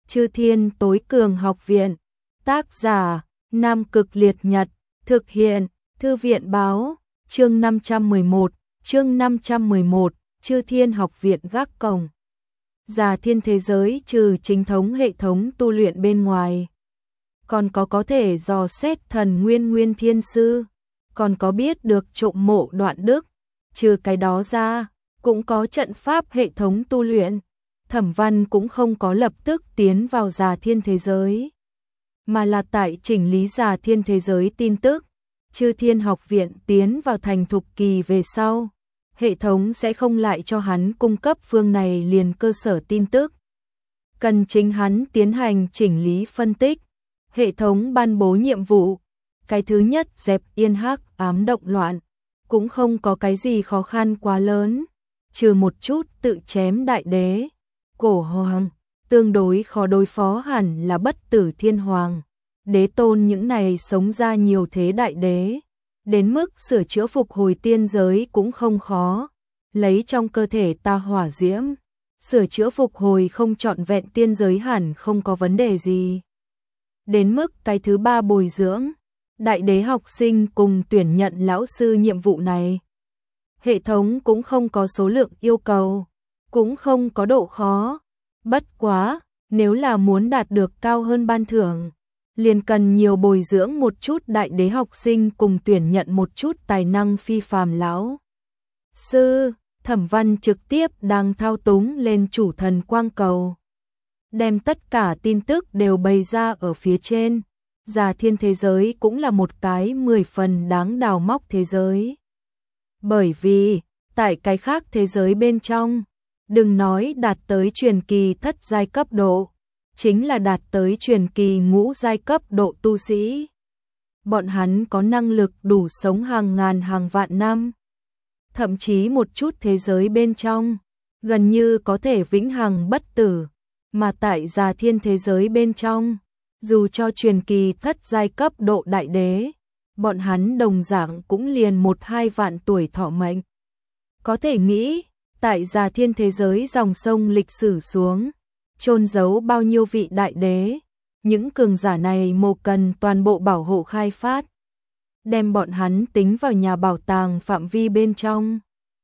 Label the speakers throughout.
Speaker 1: Chư Thiên Tối Cường Học Viện. Tác giả: Nam Cực Liệt Nhật. Thực hiện: Thư viện báo. Chương 511. Chư Thiên Học Viện gác cổng. Già thiên thế giới trừ chính thống hệ thống tu luyện bên ngoài, còn có thể dò xét thần nguyên thiên sư, còn có biết được trộm mộ đoạn đức. Trừ cái đó ra, cũng có trận pháp hệ thống tu luyện. Thẩm Văn cũng không có lập tức tiến vào Già Thiên thế giới, mà là tại chỉnh lý Già Thiên thế giới tin tức. Chư Thiên Học Viện tiến vào thành thục kỳ về sau, hệ thống sẽ không lại cho hắn cung cấp phương này liền cơ sở tin tức. Cần chính hắn tiến hành chỉnh lý phân tích. Hệ thống ban bố nhiệm vụ. Cái thứ nhất, dẹp yên hắc ám động loạn. Cũng không có cái gì khó khăn quá lớn, trừ một chút tự chém đại đế. Cổ hoàng, tương đối khó đối phó hẳn là Bất Tử Thiên Hoàng. Đế tôn những này sống ra nhiều thế đại đế, đến mức sửa chữa phục hồi tiên giới cũng không khó. Lấy trong cơ thể ta hỏa diễm, sửa chữa phục hồi không trọn vẹn tiên giới hẳn không có vấn đề gì. Đến mức cái thứ ba, bồi dưỡng đại đế học sinh cùng tuyển nhận lão sư nhiệm vụ này. Hệ thống cũng không có số lượng yêu cầu, cũng không có độ khó. Bất quá, nếu là muốn đạt được cao hơn ban thưởng, liền cần nhiều bồi dưỡng một chút đại đế học sinh cùng tuyển nhận một chút tài năng phi phàm lão sư. Thẩm Văn trực tiếp đang thao túng lên chủ thần quang cầu, đem tất cả tin tức đều bày ra ở phía trên. Già Thiên thế giới cũng là một cái 10 phần đáng đào móc thế giới. Bởi vì, tại cái khác thế giới bên trong, đừng nói đạt tới truyền kỳ thất giai cấp độ, chính là đạt tới truyền kỳ ngũ giai cấp độ tu sĩ. Bọn hắn có năng lực đủ sống hàng ngàn hàng vạn năm. Thậm chí một chút thế giới bên trong, gần như có thể vĩnh hằng bất tử. Mà tại Già Thiên thế giới bên trong, dù cho truyền kỳ thất giai cấp độ đại đế, bọn hắn đồng dạng cũng liền 1-2 vạn tuổi thọ mệnh. Có thể nghĩ, tại Già Thiên thế giới dòng sông lịch sử xuống, chôn giấu bao nhiêu vị đại đế. Những cường giả này mộ cần toàn bộ bảo hộ khai phát, đem bọn hắn tính vào nhà bảo tàng phạm vi bên trong,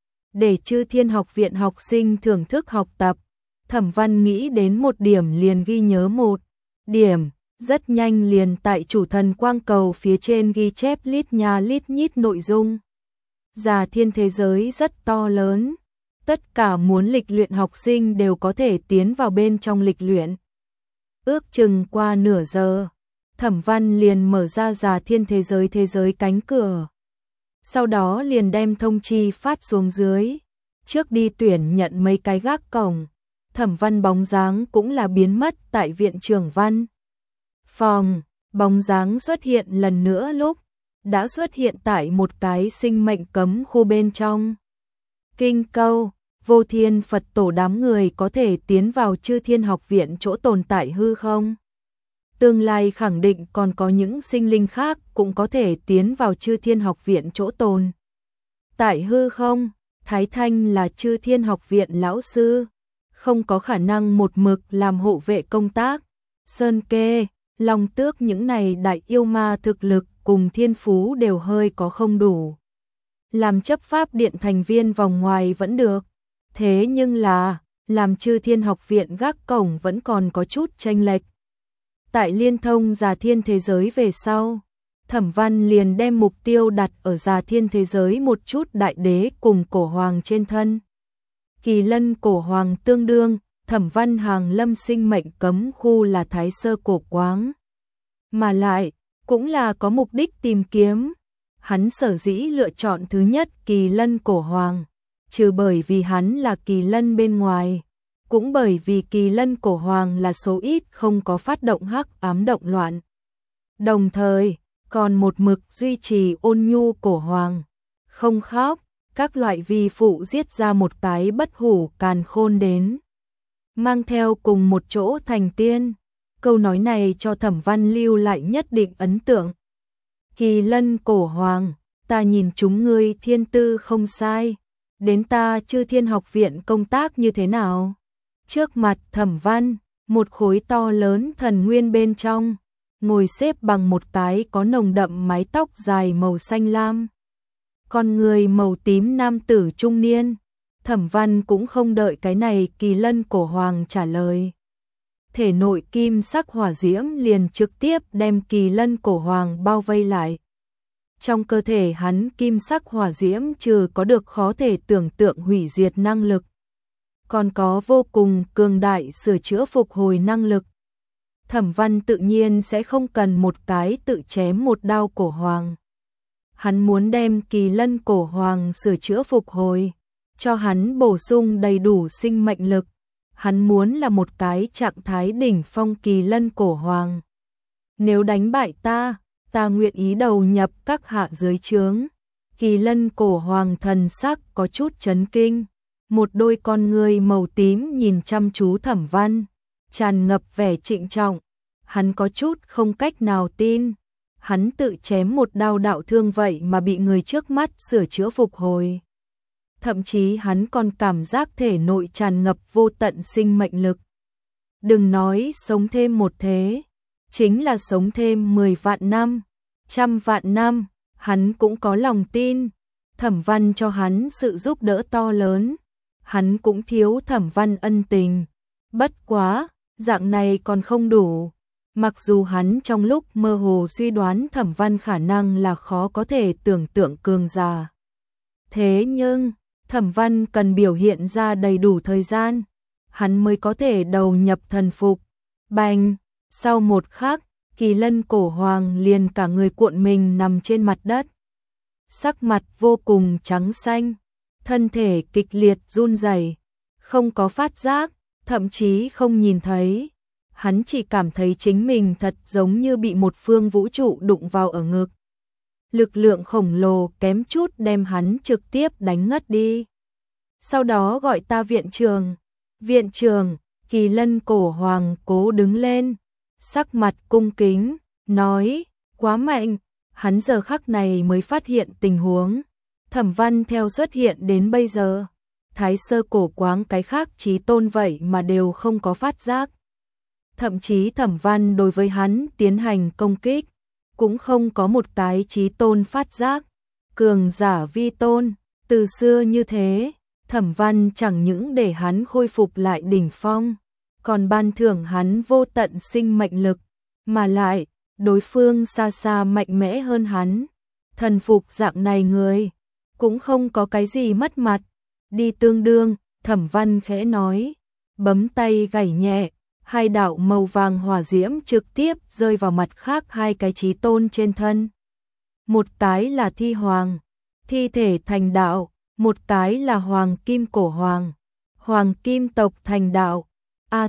Speaker 1: để Chư Thiên Học Viện học sinh thưởng thức học tập. Thẩm Văn nghĩ đến một điểm liền ghi nhớ một điểm, rất nhanh liền tại chủ thần quang cầu phía trên ghi chép lít nha lít nhít nội dung. Già Thiên thế giới rất to lớn, tất cả muốn lịch luyện học sinh đều có thể tiến vào bên trong lịch luyện. Ước chừng qua nửa giờ, Thẩm Văn liền mở ra Già Thiên thế giới cánh cửa. Sau đó liền đem thông chi phát xuống dưới, trước đi tuyển nhận mấy cái gác cổng. Thẩm Văn bóng dáng cũng là biến mất tại viện trưởng văn phòng. Bóng dáng xuất hiện lần nữa lúc đã xuất hiện tại một cái sinh mệnh cấm khu bên trong. Kinh câu: Vô Thiên Phật tổ đám người có thể tiến vào Chư Thiên Học Viện chỗ tồn tại hư không? Tương lai khẳng định còn có những sinh linh khác cũng có thể tiến vào Chư Thiên Học Viện chỗ tồn tại hư không? Thái Thanh là Chư Thiên Học Viện lão sư, không có khả năng một mực làm hộ vệ công tác. Sơn Kê, Long Tước những này đại yêu ma thực lực cùng thiên phú đều hơi có không đủ. Làm chấp pháp điện thành viên vòng ngoài vẫn được, thế nhưng là làm Chư Thiên Học Viện gác cổng vẫn còn có chút chênh lệch. Tại liên thông Già Thiên thế giới về sau, Thẩm Văn liền đem mục tiêu đặt ở Già Thiên thế giới một chút đại đế cùng cổ hoàng trên thân. Kỳ Lân cổ hoàng tương đương, Thẩm Văn hàng lâm sinh mệnh cấm khu là Thái Sơ cổ quáng, mà lại cũng là có mục đích tìm kiếm. Hắn sở dĩ lựa chọn thứ nhất Kỳ Lân cổ hoàng, trừ bởi vì hắn là Kỳ Lân bên ngoài, cũng bởi vì Kỳ Lân cổ hoàng là số ít không có phát động hắc ám động loạn, đồng thời còn một mực duy trì ôn nhu cổ hoàng, không khóc, các loại vi phụ giết ra một cái bất hủ càn khôn đến, mang theo cùng một chỗ thành tiên. Câu nói này cho Thẩm Văn lưu lại nhất định ấn tượng. Kỳ Lân cổ hoàng, ta nhìn chúng ngươi thiên tư không sai, đến ta Chư Thiên Học Viện công tác như thế nào? Trước mặt Thẩm Văn, Một khối to lớn thần nguyên bên trong, ngồi xếp bằng một cái có nồng đậm mái tóc dài màu xanh lam. Con người màu tím nam tử trung niên. Thẩm Văn cũng không đợi cái này Kỳ Lân cổ hoàng trả lời. Thể nội kim sắc hỏa diễm liền trực tiếp đem Kỳ Lân cổ hoàng bao vây lại. Trong cơ thể hắn kim sắc hỏa diễm trừ có được khó thể tưởng tượng hủy diệt năng lực, còn có vô cùng cường đại sửa chữa phục hồi năng lực. Thẩm Văn tự nhiên sẽ không cần một cái tự chém một đao cổ hoàng. Hắn muốn đem Kỳ Lân cổ hoàng sửa chữa phục hồi, cho hắn bổ sung đầy đủ sinh mệnh lực. Hắn muốn là một cái trạng thái đỉnh phong Kỳ Lân cổ hoàng. Nếu đánh bại ta nguyện ý đầu nhập các hạ dưới trướng. Kỳ Lân cổ hoàng thần sắc có chút chấn kinh. Một đôi con ngươi màu tím nhìn chăm chú Thẩm Văn, tràn ngập vẻ trịnh trọng. Hắn có chút không cách nào tin. Hắn tự chém một đao đạo thương vậy mà bị người trước mắt sửa chữa phục hồi. Thậm chí hắn còn cảm giác thể nội tràn ngập vô tận sinh mệnh lực. Đừng nói sống thêm một thế, chính là sống thêm 10 vạn năm, 100 vạn năm, hắn cũng có lòng tin. Thẩm Văn cho hắn sự giúp đỡ to lớn, hắn cũng thiếu Thẩm Văn ân tình. Bất quá, dạng này còn không đủ. Mặc dù hắn trong lúc mơ hồ suy đoán Thẩm Văn khả năng là khó có thể tưởng tượng cường giả. Thế nhưng, Thẩm Văn cần biểu hiện ra đầy đủ thời gian, hắn mới có thể đầu nhập thần phục. Bành, sau một khắc, Kỳ Lân cổ hoàng liền cả người cuộn mình nằm trên mặt đất. Sắc mặt vô cùng trắng xanh, thân thể kịch liệt run rẩy, không có phát giác, thậm chí không nhìn thấy. Hắn chỉ cảm thấy chính mình thật giống như bị một phương vũ trụ đụng vào ở ngực. Lực lượng khổng lồ kém chút đem hắn trực tiếp đánh ngất đi. Sau đó gọi ta viện trường. Viện trường, Kỳ Lân cổ hoàng cố đứng lên, sắc mặt cung kính, nói, quá mạnh. Hắn giờ khắc này mới phát hiện tình huống. Thẩm Văn theo xuất hiện đến bây giờ, Thái Sơ cổ quáng cái khác chí tôn vậy mà đều không có phát giác. Thậm chí Thẩm Văn đối với hắn tiến hành công kích, cũng không có một cái chí tôn phát giác. Cường giả vi tôn, từ xưa như thế, Thẩm Văn chẳng những để hắn khôi phục lại đỉnh phong, còn ban thưởng hắn vô tận sinh mệnh lực, mà lại, đối phương xa xa mạnh mẽ hơn hắn. Thần phục dạng này người, cũng không có cái gì mất mặt. Đi tương đương, Thẩm Văn khẽ nói, bấm tay gảy nhẹ. Hai đạo màu vàng hỏa diễm trực tiếp rơi vào mặt khác hai cái chí tôn trên thân. Một cái là thi hoàng, thi thể thành đạo, một cái là hoàng kim cổ hoàng, hoàng kim tộc thành đạo. A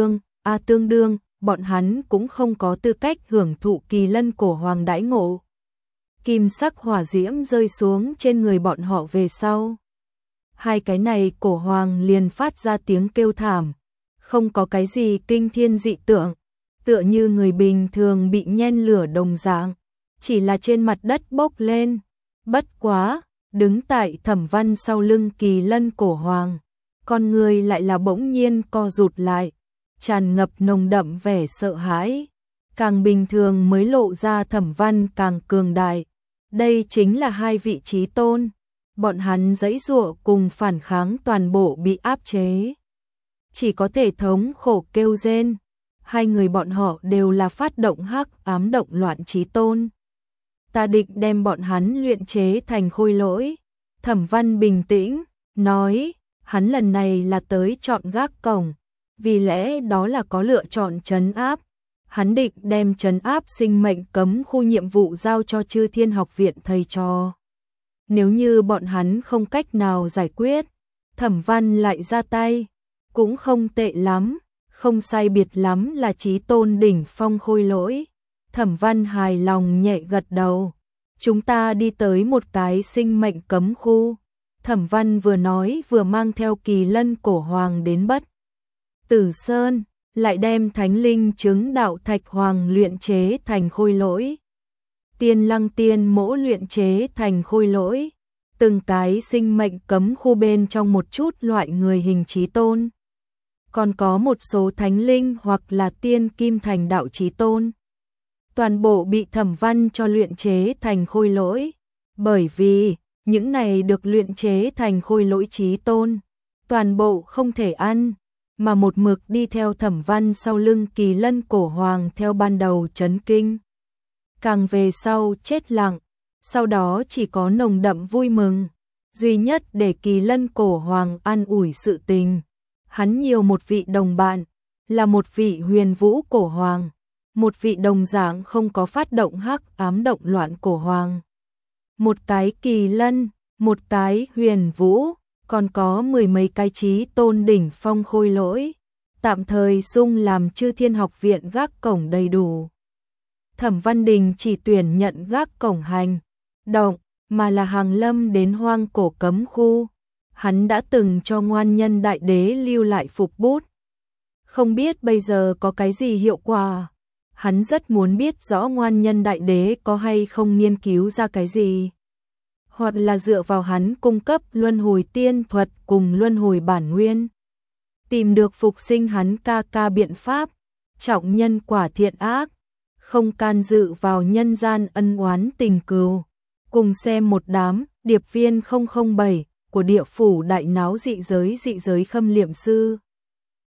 Speaker 1: tương đương, bọn hắn cũng không có tư cách hưởng thụ Kỳ Lân cổ hoàng đãi ngộ. Kim sắc hỏa diễm rơi xuống trên người bọn họ về sau. Hai cái này cổ hoàng liền phát ra tiếng kêu thảm. Không có cái gì kinh thiên dị tượng, tựa như người bình thường bị nhen lửa đồng dạng, chỉ là trên mặt đất bốc lên. Bất quá, đứng tại Thẩm Văn sau lưng Kỳ Lân cổ hoàng, con người lại là bỗng nhiên co rụt lại, tràn ngập nồng đậm vẻ sợ hãi. Càng bình thường mới lộ ra Thẩm Văn càng cường đại. Đây chính là hai vị chí tôn, bọn hắn giãy giụa cùng phản kháng toàn bộ bị áp chế. Chỉ có thể thống khổ kêu rên. Hai người bọn họ đều là phát động hắc ám động loạn chí tôn. Ta định đem bọn hắn luyện chế thành khôi lỗi. Thẩm Văn bình tĩnh, nói, hắn lần này là tới chọn gác cổng, vì lẽ đó là có lựa chọn trấn áp. Hắn định đem trấn áp sinh mệnh cấm khu nhiệm vụ giao cho Chư Thiên Học viện thầy trò. Nếu như bọn hắn không cách nào giải quyết, Thẩm Văn lại ra tay. Cũng không tệ lắm, không sai biệt lắm là chí tôn đỉnh phong khôi lỗi. Thẩm Văn hài lòng nhẹ gật đầu. Chúng ta đi tới một cái sinh mệnh cấm khu. Thẩm Văn vừa nói vừa mang theo Kỳ Lân cổ hoàng đến Bất Tử Sơn, lại đem thánh linh chứng đạo thạch hoàng luyện chế thành khôi lỗi. Tiên Lăng tiên mỗ luyện chế thành khôi lỗi. Từng cái sinh mệnh cấm khu bên trong một chút loại người hình chí tôn. còn có một số thánh linh hoặc là tiên kim thành đạo chí tôn. Toàn bộ bị Thẩm Văn cho luyện chế thành khôi lỗi, bởi vì những này được luyện chế thành khôi lỗi chí tôn, toàn bộ không thể ăn, mà một mực đi theo Thẩm Văn sau lưng Kỳ Lân cổ hoàng theo ban đầu chấn kinh. Càng về sau chết lặng, sau đó chỉ có nồng đậm vui mừng, duy nhất để Kỳ Lân cổ hoàng an ủi sự tình. Hắn nhiều một vị đồng bạn, là một vị Huyền Vũ cổ hoàng, một vị đồng dạng không có phát động hắc ám động loạn cổ hoàng. Một cái Kỳ Lân, một cái Huyền Vũ, còn có mười mấy cái chí tôn đỉnh phong khôi lỗi, tạm thời sung làm Chư Thiên Học viện gác cổng đầy đủ. Thẩm Văn Đình chỉ tuyển nhận gác cổng hành động, mà là hàng lâm đến hoang cổ cấm khu. Hắn đã từng cho Ngoan Nhân Đại Đế lưu lại phục bút. Không biết bây giờ có cái gì hiệu quả. Hắn rất muốn biết rõ Ngoan Nhân Đại Đế có hay không nghiên cứu ra cái gì. Hoặc là dựa vào hắn cung cấp luân hồi tiên thuật cùng luân hồi bản nguyên. Tìm được phục sinh hắn ca biện pháp, trọng nhân quả thiện ác, không can dự vào nhân gian ân oán tình cừu. Cùng xem một đám điệp viên 007 của địa phủ đại náo dị giới khâm liệm sư.